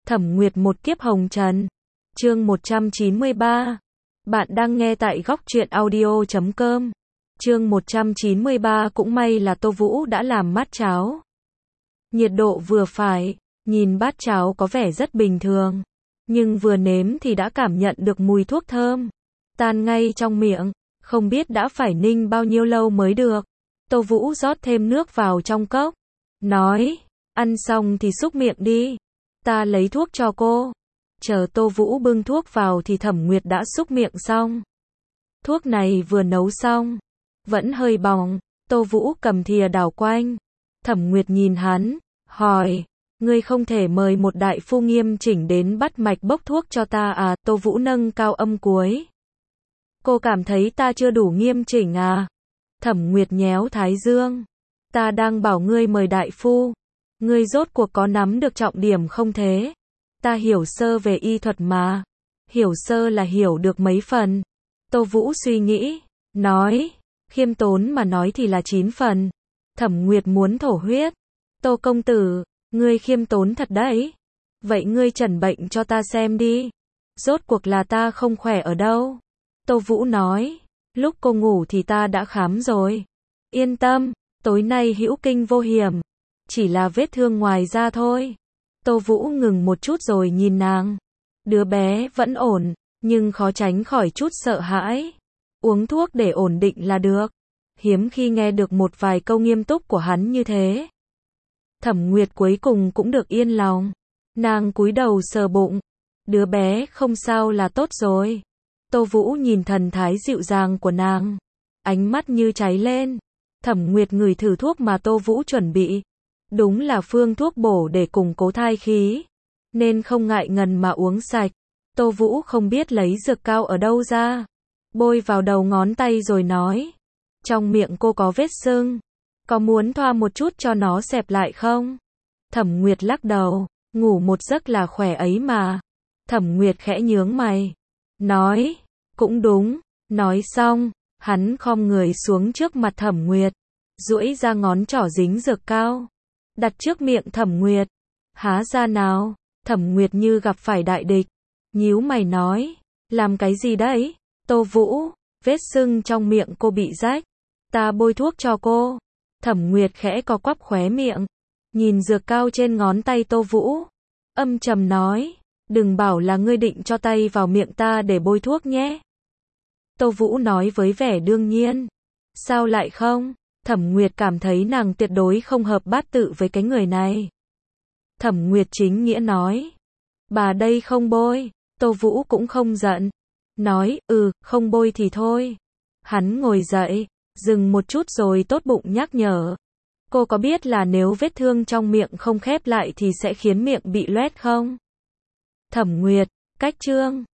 Thẩm Nguyệt một kiếp hồng trần. Chương 193. Bạn đang nghe tại góc truyện audio.com. Chương 193. Cũng may là Tô Vũ đã làm bát cháo. Nhiệt độ vừa phải, nhìn bát cháo có vẻ rất bình thường, nhưng vừa nếm thì đã cảm nhận được mùi thuốc thơm tan ngay trong miệng, không biết đã phải ninh bao nhiêu lâu mới được. Tô Vũ rót thêm nước vào trong cốc, nói, ăn xong thì xúc miệng đi, ta lấy thuốc cho cô. Chờ Tô Vũ bưng thuốc vào thì Thẩm Nguyệt đã xúc miệng xong. Thuốc này vừa nấu xong, vẫn hơi bỏng, Tô Vũ cầm thìa đảo quanh. Thẩm Nguyệt nhìn hắn, hỏi, ngươi không thể mời một đại phu nghiêm chỉnh đến bắt mạch bốc thuốc cho ta à? Tô Vũ nâng cao âm cuối. Cô cảm thấy ta chưa đủ nghiêm chỉnh à? Thẩm Nguyệt nhéo thái dương. Ta đang bảo ngươi mời đại phu. Ngươi rốt cuộc có nắm được trọng điểm không thế? Ta hiểu sơ về y thuật mà. Hiểu sơ là hiểu được mấy phần. Tô Vũ suy nghĩ, nói, khiêm tốn mà nói thì là 9 phần. Thẩm Nguyệt muốn thổ huyết. Tô công tử, ngươi khiêm tốn thật đấy. Vậy ngươi chẩn bệnh cho ta xem đi. Rốt cuộc là ta không khỏe ở đâu? Tô Vũ nói, lúc cô ngủ thì ta đã khám rồi. Yên tâm, tối nay hữu kinh vô hiểm. Chỉ là vết thương ngoài da thôi. Tô Vũ ngừng một chút rồi nhìn nàng. Đứa bé vẫn ổn, nhưng khó tránh khỏi chút sợ hãi. Uống thuốc để ổn định là được. Hiếm khi nghe được một vài câu nghiêm túc của hắn như thế. Thẩm Nguyệt cuối cùng cũng được yên lòng. Nàng cúi đầu sờ bụng. Đứa bé không sao là tốt rồi. Tô Vũ nhìn thần thái dịu dàng của nàng, ánh mắt như cháy lên. Thẩm Nguyệt ngửi thử thuốc mà Tô Vũ chuẩn bị. Đúng là phương thuốc bổ để củng cố thai khí, nên không ngại ngần mà uống sạch. Tô Vũ không biết lấy dược cao ở đâu ra, bôi vào đầu ngón tay rồi nói, trong miệng cô có vết sưng, có muốn thoa một chút cho nó xẹp lại không? Thẩm Nguyệt lắc đầu, ngủ một giấc là khỏe ấy mà. Thẩm Nguyệt khẽ nhướng mày, nói, cũng đúng. Nói xong, hắn khom người xuống trước mặt Thẩm Nguyệt, duỗi ra ngón trỏ dính dược cao, đặt trước miệng Thẩm Nguyệt. Há ra nào? Thẩm Nguyệt như gặp phải đại địch, nhíu mày nói, làm cái gì đấy? Tô Vũ, vết sưng trong miệng cô bị rách, ta bôi thuốc cho cô. Thẩm Nguyệt khẽ co quắp khóe miệng, nhìn dược cao trên ngón tay Tô Vũ, âm trầm nói, đừng bảo là ngươi định cho tay vào miệng ta để bôi thuốc nhé. Tô Vũ nói với vẻ đương nhiên, sao lại không? Thẩm Nguyệt cảm thấy nàng tuyệt đối không hợp bát tự với cái người này. Thẩm Nguyệt chính nghĩa nói, bà đây không bôi. Tô Vũ cũng không giận, nói, không bôi thì thôi. Hắn ngồi dậy, dừng một chút rồi tốt bụng nhắc nhở, cô có biết là nếu vết thương trong miệng không khép lại thì sẽ khiến miệng bị loét không? Thẩm Nguyệt, cách chương